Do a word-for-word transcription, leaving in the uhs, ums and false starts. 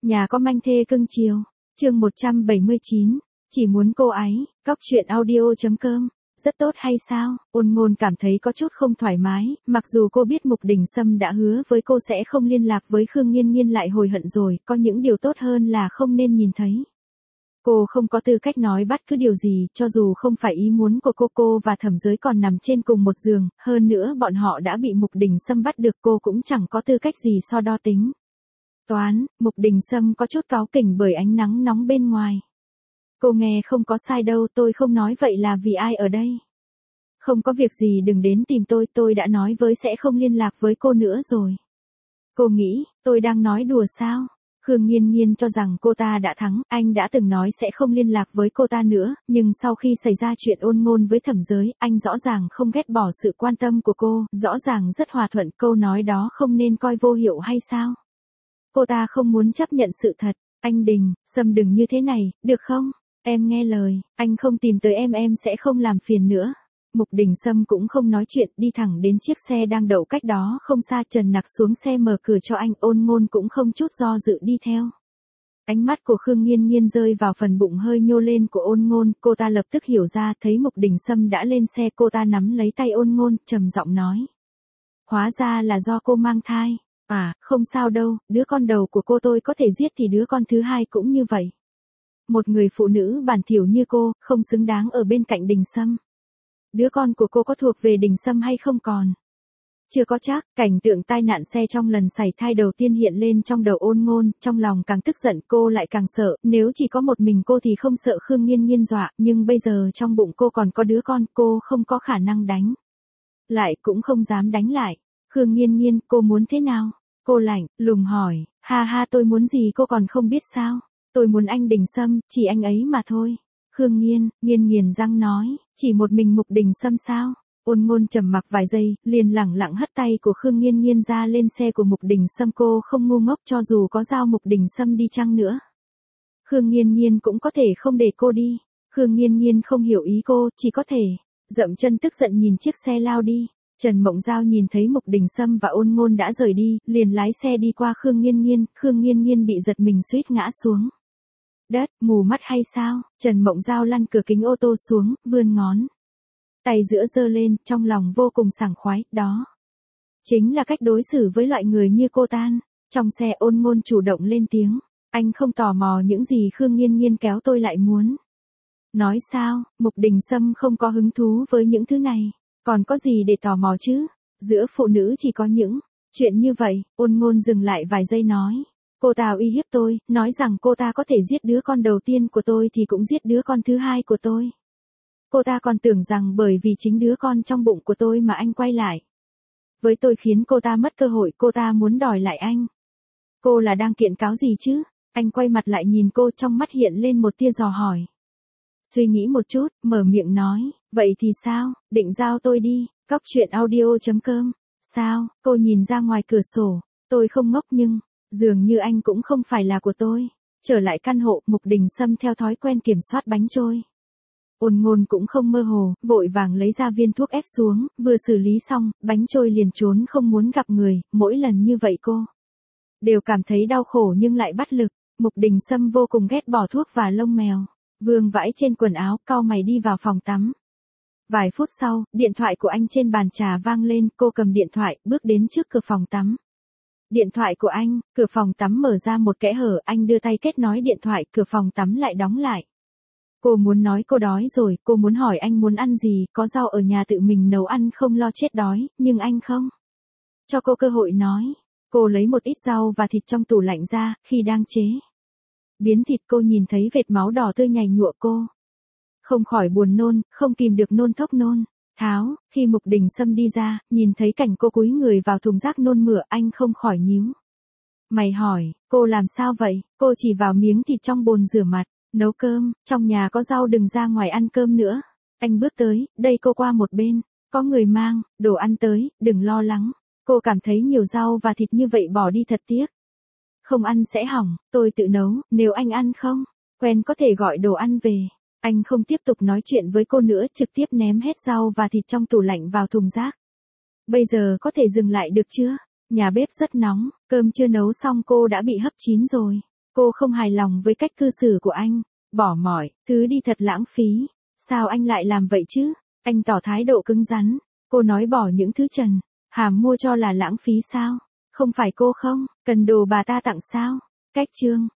Nhà có manh thê cưng chiều. Chương một trăm bảy mươi chín. Chỉ muốn cô ấy. Cóc truyện audio.com. Rất tốt hay sao? Ôn Ngôn cảm thấy có chút không thoải mái, mặc dù cô biết Mục Đình Sâm đã hứa với cô sẽ không liên lạc với Khương Nghiên Nghiên lại hồi hận rồi, có những điều tốt hơn là không nên nhìn thấy. Cô không có tư cách nói bất cứ điều gì, cho dù không phải ý muốn của cô. Cô và Thẩm Giới còn nằm trên cùng một giường, hơn nữa bọn họ đã bị Mục Đình Sâm bắt được, cô cũng chẳng có tư cách gì so đo tính toán. Mục Đình Sâm có chút cáu kỉnh bởi ánh nắng nóng bên ngoài. Cô nghe không có sai đâu, tôi không nói vậy là vì ai ở đây. Không có việc gì đừng đến tìm tôi, tôi đã nói với sẽ không liên lạc với cô nữa rồi. Cô nghĩ, tôi đang nói đùa sao? Khương Nghiên Nghiên cho rằng cô ta đã thắng, anh đã từng nói sẽ không liên lạc với cô ta nữa, nhưng sau khi xảy ra chuyện Ôn Ngôn với Thẩm Giới, anh rõ ràng không ghét bỏ sự quan tâm của cô, rõ ràng rất hòa thuận, câu nói đó không nên coi vô hiệu hay sao? Cô ta không muốn chấp nhận sự thật. Anh Đình, Sâm đừng như thế này, được không? Em nghe lời, anh không tìm tới em em sẽ không làm phiền nữa. Mục Đình Sâm cũng không nói chuyện, đi thẳng đến chiếc xe đang đậu cách đó không xa. Trần Nặc xuống xe mở cửa cho anh, Ôn Ngôn cũng không chút do dự đi theo. Ánh mắt của Khương Nghiên Nghiên rơi vào phần bụng hơi nhô lên của Ôn Ngôn, cô ta lập tức hiểu ra, thấy Mục Đình Sâm đã lên xe, cô ta nắm lấy tay Ôn Ngôn, trầm giọng nói. Hóa ra là do cô mang thai. À, không sao đâu, đứa con đầu của cô tôi có thể giết thì đứa con thứ hai cũng như vậy. Một người phụ nữ bản thiểu như cô, không xứng đáng ở bên cạnh Đình Sâm. Đứa con của cô có thuộc về Đình Sâm hay không còn? Chưa có chắc. Cảnh tượng tai nạn xe trong lần sảy thai đầu tiên hiện lên trong đầu Ôn Ngôn, trong lòng càng tức giận, cô lại càng sợ, nếu chỉ có một mình cô thì không sợ Khương Nghiên Nghiên dọa, nhưng bây giờ trong bụng cô còn có đứa con, cô không có khả năng đánh lại, cũng không dám đánh lại. Khương Nghiên Nghiên, cô muốn thế nào? Cô lạnh lùng hỏi. Ha ha, tôi muốn gì cô còn không biết sao? Tôi muốn anh Đình Sâm, chỉ anh ấy mà thôi. Khương Nghiên, Nghiên nghiền răng nói, chỉ một mình Mục Đình Sâm sao? Ôn Ngôn trầm mặc vài giây, liền lẳng lặng hất tay của Khương Nghiên Nghiên ra lên xe của Mục Đình Sâm. Cô không ngu ngốc, cho dù có giao Mục Đình Sâm đi chăng nữa, Khương Nghiên Nghiên cũng có thể không để cô đi. Khương Nghiên Nghiên không hiểu ý cô, chỉ có thể dậm chân tức giận nhìn chiếc xe lao đi. Trần Mộng Giao nhìn thấy Mục Đình Sâm và Ôn Ngôn đã rời đi, liền lái xe đi qua Khương Nghiên Nghiên. Khương Nghiên Nghiên bị giật mình suýt ngã xuống đất. Mù mắt hay sao? Trần Mộng Giao lăn cửa kính ô tô xuống, vươn ngón tay giữa giơ lên, trong lòng vô cùng sảng khoái. Đó chính là cách đối xử với loại người như cô tan. Trong xe Ôn Ngôn chủ động lên tiếng. Anh không tò mò những gì Khương Nghiên Nghiên kéo tôi lại muốn nói sao? Mục Đình Sâm không có hứng thú với những thứ này. Còn có gì để tò mò chứ? Giữa phụ nữ chỉ có những chuyện như vậy. Ôn Ngôn dừng lại vài giây nói. Cô ta uy hiếp tôi, nói rằng cô ta có thể giết đứa con đầu tiên của tôi thì cũng giết đứa con thứ hai của tôi. Cô ta còn tưởng rằng bởi vì chính đứa con trong bụng của tôi mà anh quay lại với tôi khiến cô ta mất cơ hội, cô ta muốn đòi lại anh. Cô là đang kiện cáo gì chứ? Anh quay mặt lại nhìn cô, trong mắt hiện lên một tia dò hỏi. Suy nghĩ một chút, mở miệng nói, vậy thì sao, định giao tôi đi. Cóc truyện audio.com. Sao? Cô nhìn ra ngoài cửa sổ. Tôi không ngốc nhưng dường như anh cũng không phải là của tôi. Trở lại căn hộ, Mục Đình Sâm theo thói quen kiểm soát bánh trôi. Ôn Ngôn cũng không mơ hồ, vội vàng lấy ra viên thuốc ép xuống, vừa xử lý xong, bánh trôi liền trốn không muốn gặp người. Mỗi lần như vậy cô đều cảm thấy đau khổ nhưng lại bất lực. Mục Đình Sâm vô cùng ghét bỏ thuốc và lông mèo vương vãi trên quần áo, cau mày đi vào phòng tắm. Vài phút sau, điện thoại của anh trên bàn trà vang lên, cô cầm điện thoại, bước đến trước cửa phòng tắm. Điện thoại của anh, cửa phòng tắm mở ra một kẽ hở, anh đưa tay kết nối điện thoại, cửa phòng tắm lại đóng lại. Cô muốn nói cô đói rồi, cô muốn hỏi anh muốn ăn gì, có rau ở nhà tự mình nấu ăn không lo chết đói, nhưng anh không cho cô cơ hội nói. Cô lấy một ít rau và thịt trong tủ lạnh ra, khi đang chế biến thịt cô nhìn thấy vệt máu đỏ tươi nhảy nhụa, cô không khỏi buồn nôn, không kìm được nôn thốc nôn tháo. Khi Mục Đình Sâm đi ra, nhìn thấy cảnh cô cúi người vào thùng rác nôn mửa, anh không khỏi nhíu mày hỏi, cô làm sao vậy? Cô chỉ vào miếng thịt trong bồn rửa mặt, nấu cơm, trong nhà có rau đừng ra ngoài ăn cơm nữa. Anh bước tới, đây cô qua một bên, có người mang đồ ăn tới, đừng lo lắng. Cô cảm thấy nhiều rau và thịt như vậy bỏ đi thật tiếc. Không ăn sẽ hỏng, tôi tự nấu, nếu anh ăn không quen có thể gọi đồ ăn về. Anh không tiếp tục nói chuyện với cô nữa, trực tiếp ném hết rau và thịt trong tủ lạnh vào thùng rác. Bây giờ có thể dừng lại được chưa? Nhà bếp rất nóng, cơm chưa nấu xong cô đã bị hấp chín rồi. Cô không hài lòng với cách cư xử của anh. Bỏ mọi thứ đi thật lãng phí. Sao anh lại làm vậy chứ? Anh tỏ thái độ cứng rắn. Cô nói bỏ những thứ Trần Hàm mua cho là lãng phí sao? Không phải cô không cần đồ bà ta tặng sao? Cách chương